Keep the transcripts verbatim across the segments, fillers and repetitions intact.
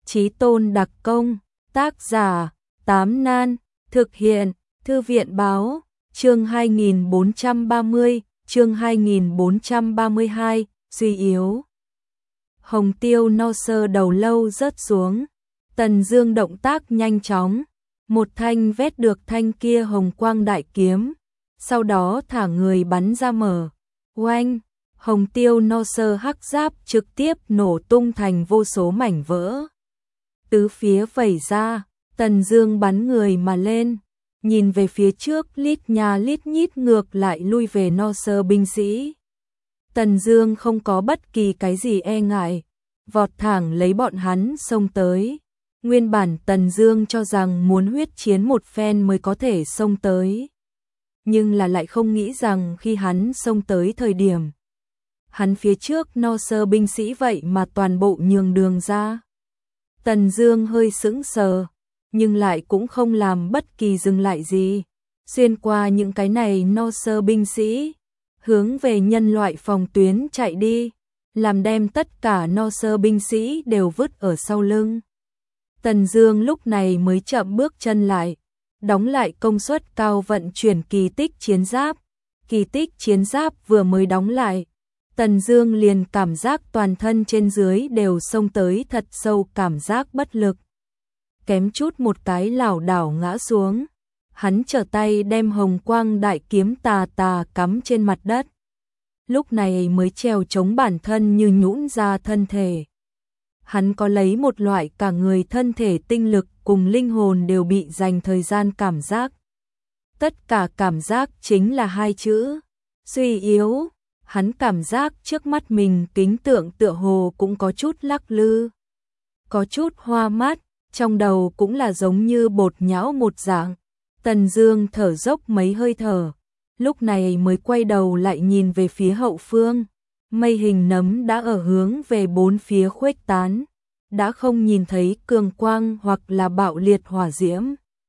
Chí Tôn đặc công, tác giả, Tám Nan, thực hiện, Thư viện báo, chương hai nghìn bốn trăm ba mươi, chương hai nghìn bốn trăm ba mươi hai, suy yếu. Hồng tiêu no sơ đầu lâu rớt xuống, Tần Dương động tác nhanh chóng, một thanh vét được thanh kia hồng quang đại kiếm, sau đó thả người bắn ra mở, oanh, hồng tiêu no sơ hắc giáp trực tiếp nổ tung thành vô số mảnh vỡ. Tứ phía vẩy ra, Tần Dương bắn người mà lên, nhìn về phía trước lít nhà lít nhít ngược lại lui về no sơ binh sĩ. Tần Dương không có bất kỳ cái gì e ngại, vọt thẳng lấy bọn hắn xông tới. Nguyên bản Tần Dương cho rằng muốn huyết chiến một phen mới có thể xông tới, nhưng là lại không nghĩ rằng khi hắn xông tới thời điểm, hắn phía trước no sơ binh sĩ vậy mà toàn bộ nhường đường ra. Tần Dương hơi sững sờ, nhưng lại cũng không làm bất kỳ dừng lại gì, xuyên qua những cái này no sơ binh sĩ, hướng về nhân loại phòng tuyến chạy đi, làm đem tất cả no sơ binh sĩ đều vứt ở sau lưng. Tần Dương lúc này mới chậm bước chân lại, đóng lại công suất cao vận chuyển kỳ tích chiến giáp. Kỳ tích chiến giáp vừa mới đóng lại, Tần Dương liền cảm giác toàn thân trên dưới đều xông tới thật sâu cảm giác bất lực. Kém chút một cái lảo đảo ngã xuống, hắn trở tay đem hồng quang đại kiếm tà tà cắm trên mặt đất. Lúc này mới trèo chống bản thân như nhũn ra thân thể. Hắn có lấy một loại cả người thân thể tinh lực cùng linh hồn đều bị dành thời gian cảm giác. Tất cả cảm giác chính là hai chữ, suy yếu. Hắn cảm giác trước mắt mình kính tượng tựa hồ cũng có chút lắc lư, có chút hoa mắt, trong đầu cũng là giống như bột nhão một dạng. Tần Dương thở dốc mấy hơi thở, lúc này mới quay đầu lại nhìn về phía hậu phương. Mây hình nấm đã ở hướng về bốn phía khuếch tán, đã không nhìn thấy cường quang hoặc là bạo liệt hỏa diễm,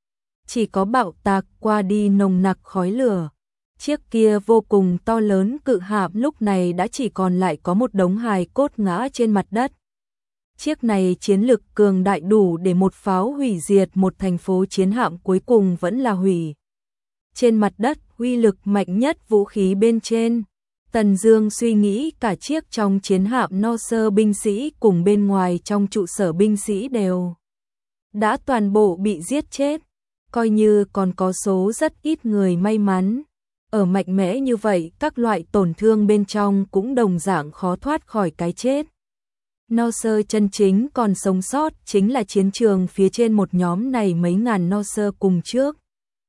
chỉ có bạo tạc qua đi nồng nặc khói lửa. Chiếc kia vô cùng to lớn cự hạm lúc này đã chỉ còn lại có một đống hài cốt ngã trên mặt đất. Chiếc này chiến lực cường đại đủ để một pháo hủy diệt một thành phố chiến hạm cuối cùng vẫn là hủy. Trên mặt đất uy lực mạnh nhất vũ khí bên trên. Tần Dương suy nghĩ cả chiếc trong chiến hạm no sơ binh sĩ cùng bên ngoài trong trụ sở binh sĩ đều đã toàn bộ bị giết chết, coi như còn có số rất ít người may mắn. Ở mạnh mẽ như vậy, các loại tổn thương bên trong cũng đồng dạng khó thoát khỏi cái chết. No sơ chân chính còn sống sót chính là chiến trường phía trên một nhóm này mấy ngàn no sơ cùng trước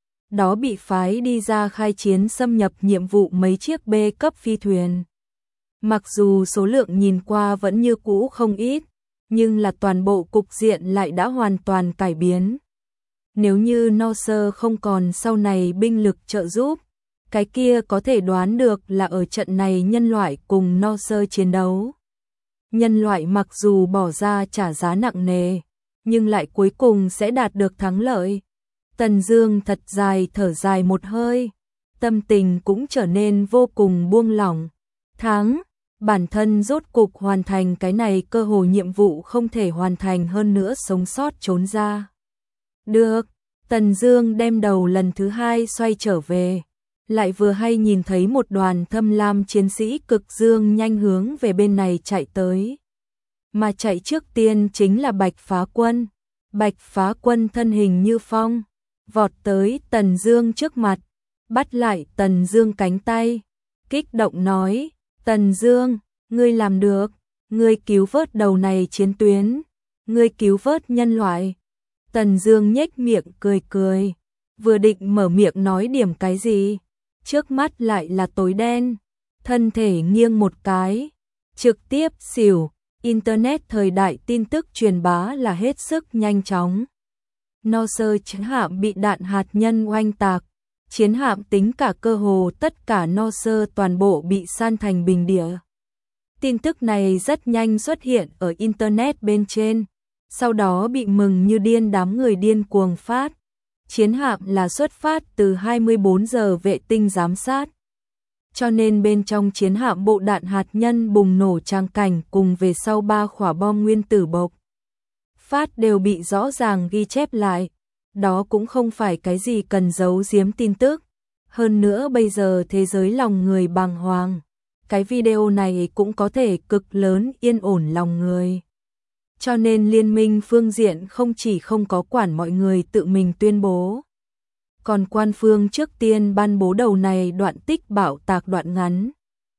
đó bị phái đi ra khai chiến xâm nhập nhiệm vụ mấy chiếc B cấp phi thuyền. Mặc dù số lượng nhìn qua vẫn như cũ không ít, nhưng là toàn bộ cục diện lại đã hoàn toàn cải biến. Nếu như no sơ không còn sau này binh lực trợ giúp, cái kia có thể đoán được là ở trận này nhân loại cùng no sơ chiến đấu. Nhân loại mặc dù bỏ ra trả giá nặng nề, nhưng lại cuối cùng sẽ đạt được thắng lợi. Tần Dương thật dài thở dài một hơi, tâm tình cũng trở nên vô cùng buông lỏng. Thắng, bản thân rốt cục hoàn thành cái này cơ hội nhiệm vụ không thể hoàn thành hơn nữa sống sót trốn ra. Được, Tần Dương đem đầu lần thứ hai xoay trở về, lại vừa hay nhìn thấy một đoàn thâm lam chiến sĩ cực dương nhanh hướng về bên này chạy tới. Mà chạy trước tiên chính là Bạch Phá Quân. Bạch Phá Quân thân hình như phong, vọt tới Tần Dương trước mặt, bắt lại Tần Dương cánh tay, kích động nói: "Tần Dương, ngươi làm được, ngươi cứu vớt đầu này chiến tuyến, ngươi cứu vớt nhân loại." Tần Dương nhếch miệng cười cười, vừa định mở miệng nói điểm cái gì, trước mắt lại là tối đen, thân thể nghiêng một cái, trực tiếp xỉu. Internet thời đại tin tức truyền bá là hết sức nhanh chóng. No sơ chiến hạm bị đạn hạt nhân oanh tạc, chiến hạm tính cả cơ hồ tất cả no sơ toàn bộ bị san thành bình địa. Tin tức này rất nhanh xuất hiện ở Internet bên trên, sau đó bị mừng như điên đám người điên cuồng phát. Chiến hạm là xuất phát từ hai mươi bốn giờ vệ tinh giám sát, cho nên bên trong chiến hạm bộ đạn hạt nhân bùng nổ tràng cảnh cùng về sau ba quả bom nguyên tử bộc phát đều bị rõ ràng ghi chép lại. Đó cũng không phải cái gì cần giấu giếm tin tức. Hơn nữa bây giờ thế giới lòng người bàng hoàng. Cái video này cũng có thể cực lớn yên ổn lòng người. Cho nên liên minh phương diện không chỉ không có quản mọi người tự mình tuyên bố. Còn quan phương trước tiên ban bố đầu này đoạn tích bạo tạc đoạn ngắn.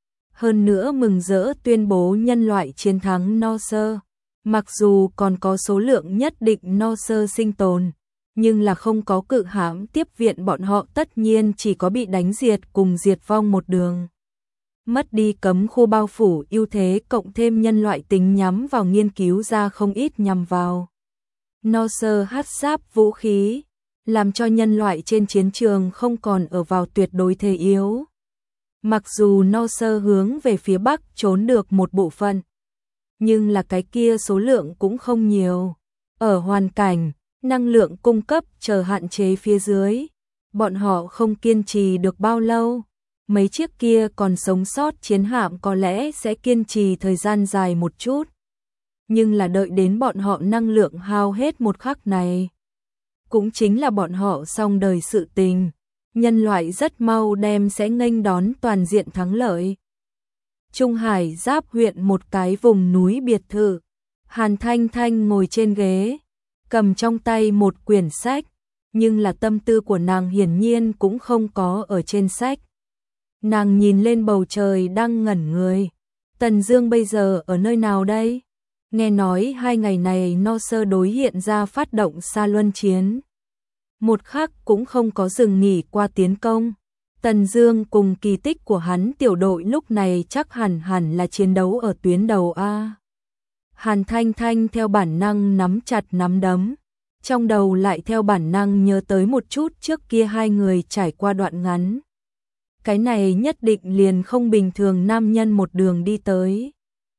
Hơn nữa mừng rỡ tuyên bố nhân loại chiến thắng no sơ. Mặc dù còn có số lượng nhất định no sơ sinh tồn, nhưng là không có cự hãm tiếp viện bọn họ tất nhiên chỉ có bị đánh diệt cùng diệt vong một đường. Mất đi cấm khu bao phủ ưu thế cộng thêm nhân loại tính nhắm vào nghiên cứu ra không ít nhằm vào no sơ hát giáp vũ khí, làm cho nhân loại trên chiến trường không còn ở vào tuyệt đối thế yếu. Mặc dù no sơ hướng về phía bắc trốn được một bộ phận, nhưng là cái kia số lượng cũng không nhiều. Ở hoàn cảnh, năng lượng cung cấp chờ hạn chế phía dưới, bọn họ không kiên trì được bao lâu. Mấy chiếc kia còn sống sót chiến hạm có lẽ sẽ kiên trì thời gian dài một chút. Nhưng là đợi đến bọn họ năng lượng hao hết một khắc này. Cũng chính là bọn họ xong đời sự tình. Nhân loại rất mau đem sẽ nghênh đón toàn diện thắng lợi. Trung Hải giáp huyện một cái vùng núi biệt thự. Hàn Thanh Thanh ngồi trên ghế, cầm trong tay một quyển sách. Nhưng là tâm tư của nàng hiển nhiên cũng không có ở trên sách. Nàng nhìn lên bầu trời đang ngẩn người. Tần Dương bây giờ ở nơi nào đây? Nghe nói hai ngày này no sơ đối hiện ra phát động Sa Luân chiến. Một khắc cũng không có dừng nghỉ qua tiến công. Tần Dương cùng kỳ tích của hắn tiểu đội lúc này chắc hẳn hẳn là chiến đấu ở tuyến đầu A. Hàn Thanh Thanh theo bản năng nắm chặt nắm đấm. Trong đầu lại theo bản năng nhớ tới một chút trước kia hai người trải qua đoạn ngắn. Cái này nhất định liền không bình thường nam nhân một đường đi tới.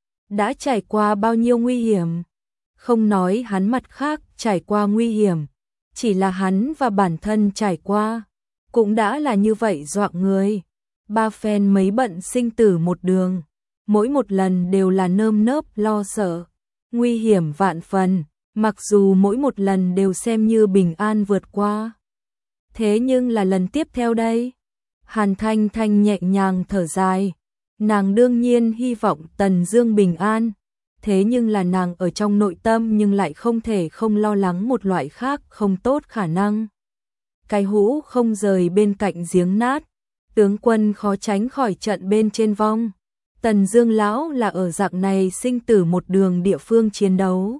Đã trải qua bao nhiêu nguy hiểm. Không nói hắn mặt khác trải qua nguy hiểm. Chỉ là hắn và bản thân trải qua. Cũng đã là như vậy dọa người. Ba phen mấy bận sinh tử một đường. Mỗi một lần đều là nơm nớp lo sợ. Nguy hiểm vạn phần. Mặc dù mỗi một lần đều xem như bình an vượt qua. Thế nhưng là lần tiếp theo đây. Hàn Thanh Thanh nhẹ nhàng thở dài. Nàng đương nhiên hy vọng Tần Dương bình an. Thế nhưng là nàng ở trong nội tâm nhưng lại không thể không lo lắng một loại khác không tốt khả năng. Cái hũ không rời bên cạnh giếng nát. Tướng quân khó tránh khỏi trận bên trên vong. Tần Dương lão là ở dạng này sinh tử một đường địa phương chiến đấu.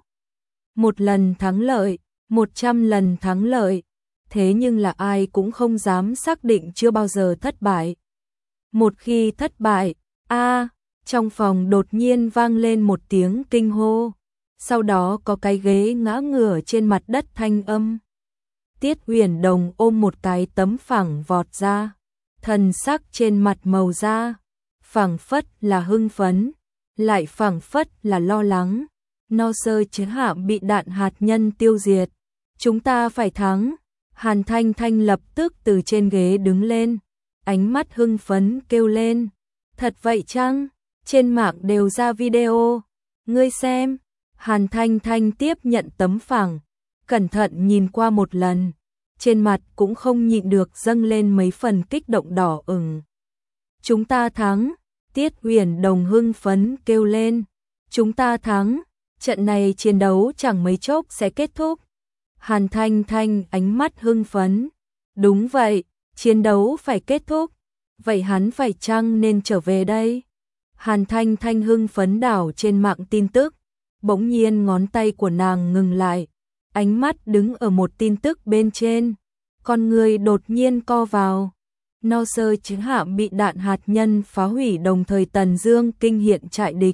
Một lần thắng lợi, một trăm lần thắng lợi. Thế nhưng là ai cũng không dám xác định chưa bao giờ thất bại. Một khi thất bại, a, trong phòng đột nhiên vang lên một tiếng kinh hô. Sau đó có cái ghế ngã ngửa trên mặt đất thanh âm. Tiết Huyền Đồng ôm một cái tấm phẳng vọt ra, thần sắc trên mặt màu da, phảng phất là hưng phấn, lại phảng phất là lo lắng. No sơ chiến hạm bị đạn hạt nhân tiêu diệt, chúng ta phải thắng. Hàn Thanh Thanh lập tức từ trên ghế đứng lên, ánh mắt hưng phấn kêu lên. Thật vậy chăng? Trên mạng đều ra video. Ngươi xem. Hàn Thanh Thanh tiếp nhận tấm phẳng, cẩn thận nhìn qua một lần. Trên mặt cũng không nhịn được dâng lên mấy phần kích động đỏ ửng. Chúng ta thắng. Tiết Huyền Đồng hưng phấn kêu lên. Chúng ta thắng. Trận này chiến đấu chẳng mấy chốc sẽ kết thúc. Hàn Thanh Thanh ánh mắt hưng phấn. Đúng vậy, chiến đấu phải kết thúc. Vậy hắn phải chăng nên trở về đây? Hàn Thanh Thanh hưng phấn đảo trên mạng tin tức. Bỗng nhiên ngón tay của nàng ngừng lại. Ánh mắt đứng ở một tin tức bên trên. Con người đột nhiên co vào. No sơ chiến hạm bị đạn hạt nhân phá hủy đồng thời Tần Dương kinh hiện trại địch.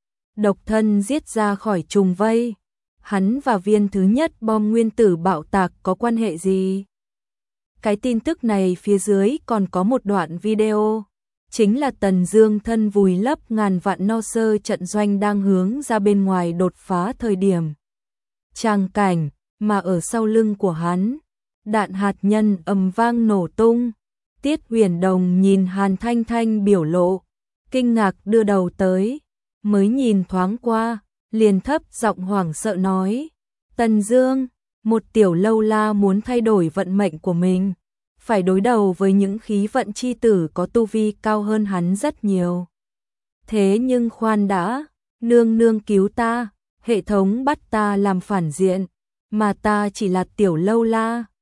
Độc thân giết ra khỏi trùng vây. Hắn và viên thứ nhất bom nguyên tử bạo tạc có quan hệ gì? Cái tin tức này phía dưới còn có một đoạn video. Chính là Tần Dương thân vùi lấp ngàn vạn no sơ trận doanh đang hướng ra bên ngoài đột phá thời điểm. Tràng cảnh mà ở sau lưng của hắn, đạn hạt nhân ầm vang nổ tung. Tiết Huyền Đồng nhìn Hàn Thanh Thanh biểu lộ, kinh ngạc đưa đầu tới, mới nhìn thoáng qua, liền thấp giọng hoảng sợ nói, Tần Dương, một tiểu lâu la muốn thay đổi vận mệnh của mình, phải đối đầu với những khí vận chi tử có tu vi cao hơn hắn rất nhiều. Thế nhưng khoan đã, nương nương cứu ta, hệ thống bắt ta làm phản diện, mà ta chỉ là tiểu lâu la,